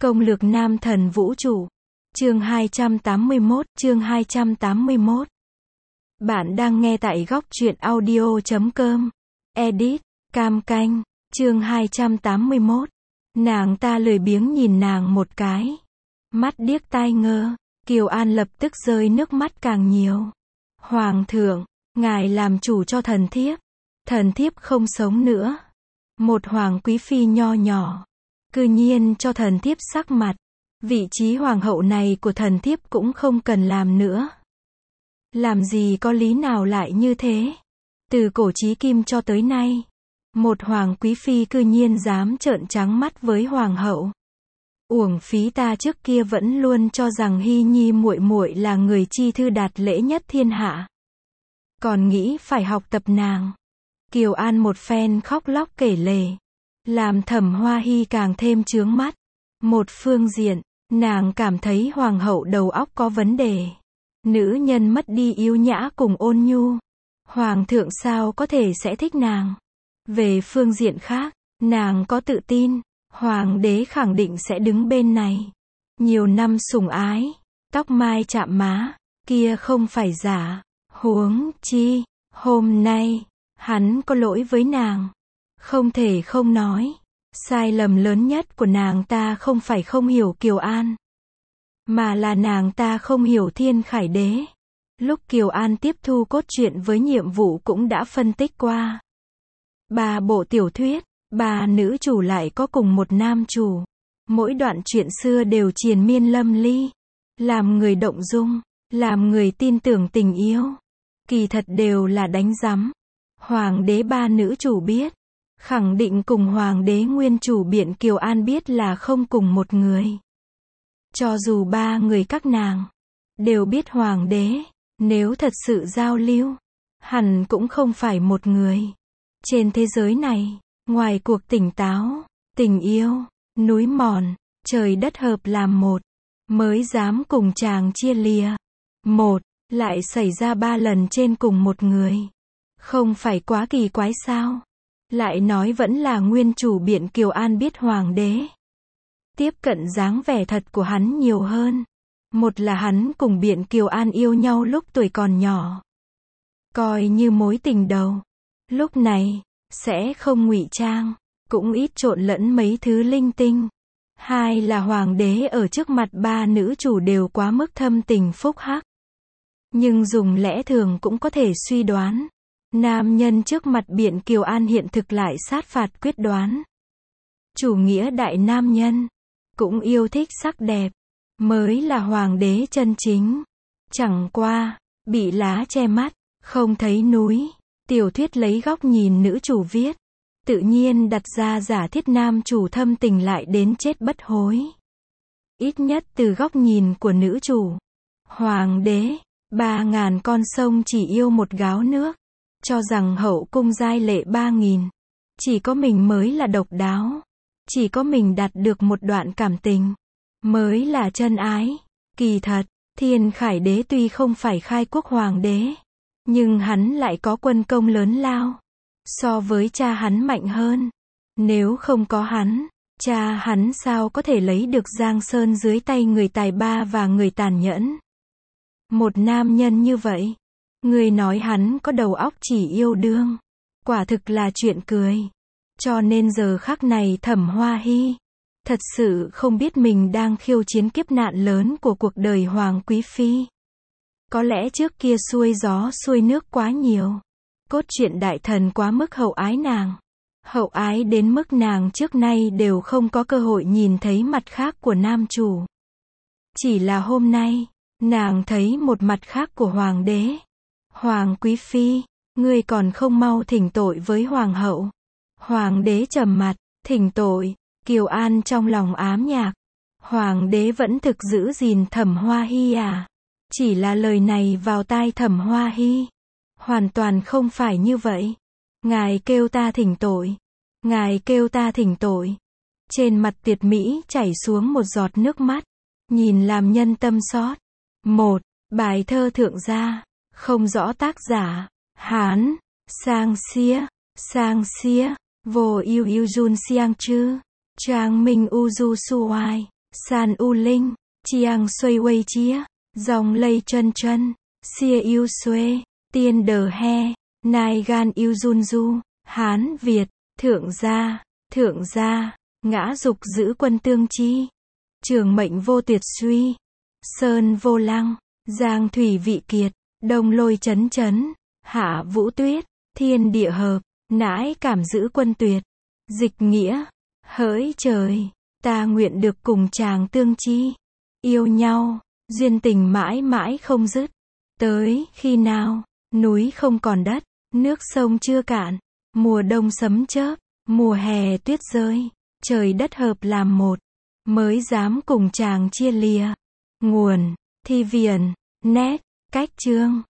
Công lược nam thần vũ trụ. Chương 281. Bạn đang nghe tại góc truyện audio.com. Edit, Cam Canh. Chương 281. Nàng ta lười biếng nhìn nàng một cái. Mắt điếc tai ngơ. Kiều An lập tức rơi nước mắt càng nhiều. Hoàng thượng, ngài làm chủ cho thần thiếp. Thần thiếp không sống nữa. Một hoàng quý phi nho nhỏ. Cư nhiên cho thần thiếp sắc mặt. Vị trí hoàng hậu này của thần thiếp cũng không cần làm nữa. Làm gì có lý nào lại như thế? Từ cổ chí kim cho tới nay, một hoàng quý phi cư nhiên dám trợn trắng mắt với hoàng hậu. Uổng phí ta trước kia vẫn luôn cho rằng Hy Nhi muội muội là người chi thư đạt lễ nhất thiên hạ. Còn nghĩ phải học tập nàng. Kiều An một phen khóc lóc kể lể, làm Thẩm Hoa Hy càng thêm chướng mắt. Một phương diện, nàng cảm thấy hoàng hậu đầu óc có vấn đề. Nữ nhân mất đi yếu nhã cùng ôn nhu. Hoàng thượng sao có thể sẽ thích nàng. Về phương diện khác, nàng có tự tin, hoàng đế khẳng định sẽ đứng bên này. Nhiều năm sủng ái, tóc mai chạm má, kia không phải giả. Huống chi, hôm nay, hắn có lỗi với nàng. Không thể không nói, sai lầm lớn nhất của nàng ta không phải không hiểu Kiều An, mà là nàng ta không hiểu Thiên Khải Đế. Lúc Kiều An tiếp thu cốt truyện với nhiệm vụ cũng đã phân tích qua. 3 bộ tiểu thuyết, 3 nữ chủ lại có cùng một nam chủ. Mỗi đoạn truyện xưa đều triền miên lâm ly, làm người động dung, làm người tin tưởng tình yêu. Kỳ thật đều là đánh rắm. Hoàng đế 3 nữ chủ biết, khẳng định cùng hoàng đế nguyên chủ Biện Kiều An biết là không cùng một người. Cho dù 3 người các nàng đều biết hoàng đế, nếu thật sự giao lưu, hẳn cũng không phải một người. Trên thế giới này, ngoài cuộc tỉnh táo, tình yêu, núi mòn, trời đất hợp làm một, mới dám cùng chàng chia lìa. Một, lại xảy ra 3 lần trên cùng một người. Không phải quá kỳ quái sao? Lại nói vẫn là nguyên chủ Biện Kiều An biết hoàng đế. Tiếp cận dáng vẻ thật của hắn nhiều hơn. Một là hắn cùng Biện Kiều An yêu nhau lúc tuổi còn nhỏ, coi như mối tình đầu. Lúc này, sẽ không ngụy trang, cũng ít trộn lẫn mấy thứ linh tinh. Hai là hoàng đế ở trước mặt 3 nữ chủ đều quá mức thâm tình phúc hắc. Nhưng dùng lẽ thường cũng có thể suy đoán, nam nhân trước mặt Biện Kiều An hiện thực lại sát phạt quyết đoán. Chủ nghĩa đại nam nhân, cũng yêu thích sắc đẹp, mới là hoàng đế chân chính. Chẳng qua, bị lá che mắt, không thấy núi. Tiểu thuyết lấy góc nhìn nữ chủ viết, tự nhiên đặt ra giả thiết nam chủ thâm tình lại đến chết bất hối. Ít nhất từ góc nhìn của nữ chủ. Hoàng đế, 3.000 con sông chỉ yêu một gáo nước, cho rằng hậu cung giai lệ 3.000. Chỉ có mình mới là độc đáo. Chỉ có mình đạt được một đoạn cảm tình, mới là chân ái. Kỳ thật, Thiên Khải Đế tuy không phải khai quốc hoàng đế, nhưng hắn lại có quân công lớn lao. So với cha hắn mạnh hơn. Nếu không có hắn, cha hắn sao có thể lấy được Giang Sơn dưới tay người tài ba và người tàn nhẫn. Một nam nhân như vậy, người nói hắn có đầu óc chỉ yêu đương, quả thực là chuyện cười. Cho nên giờ khắc này Thẩm Hoa Hy thật sự không biết mình đang khiêu chiến kiếp nạn lớn của cuộc đời hoàng quý phi. Có lẽ trước kia xuôi gió xuôi nước quá nhiều. Cốt truyện đại thần quá mức hậu ái nàng. Hậu ái đến mức nàng trước nay đều không có cơ hội nhìn thấy mặt khác của nam chủ. Chỉ là hôm nay, nàng thấy một mặt khác của hoàng đế. Hoàng quý phi, ngươi còn không mau thỉnh tội với hoàng hậu. Hoàng đế trầm mặt, thỉnh tội. Kiều An trong lòng ám nhạc. Hoàng đế vẫn thực giữ gìn Thẩm Hoa Hy à? Chỉ là lời này vào tai Thẩm Hoa Hy. Hoàn toàn không phải như vậy. Ngài kêu ta thỉnh tội. Ngài kêu ta thỉnh tội. Trên mặt Tiệt Mỹ chảy xuống một giọt nước mắt. Nhìn làm nhân tâm xót. Một, bài thơ thượng gia. Không rõ tác giả. Hán. Sang xia. Vô yêu yêu jun siang chư. Trang minh u du su oai. San U Linh, Chiang Xuây Wei Chia, Dòng Lây Chân Chân, Xia Yêu Xuê, Tiên Đờ He, Nai Gan Yêu Jun Du, Hán Việt, Thượng gia, ngã dục giữ quân tương chi, trường mệnh vô tuyệt suy, sơn vô lăng, giang thủy vị kiệt, đông lôi chấn chấn, hạ vũ tuyết, thiên địa hợp, nãi cảm giữ quân tuyệt, dịch nghĩa, hỡi trời, ta nguyện được cùng chàng tương chi, yêu nhau, duyên tình mãi mãi không dứt, tới khi nào, núi không còn đất, nước sông chưa cạn, mùa đông sấm chớp, mùa hè tuyết rơi, trời đất hợp làm một, mới dám cùng chàng chia lìa. Nguồn, Thi Viền, Nét, Cách Chương.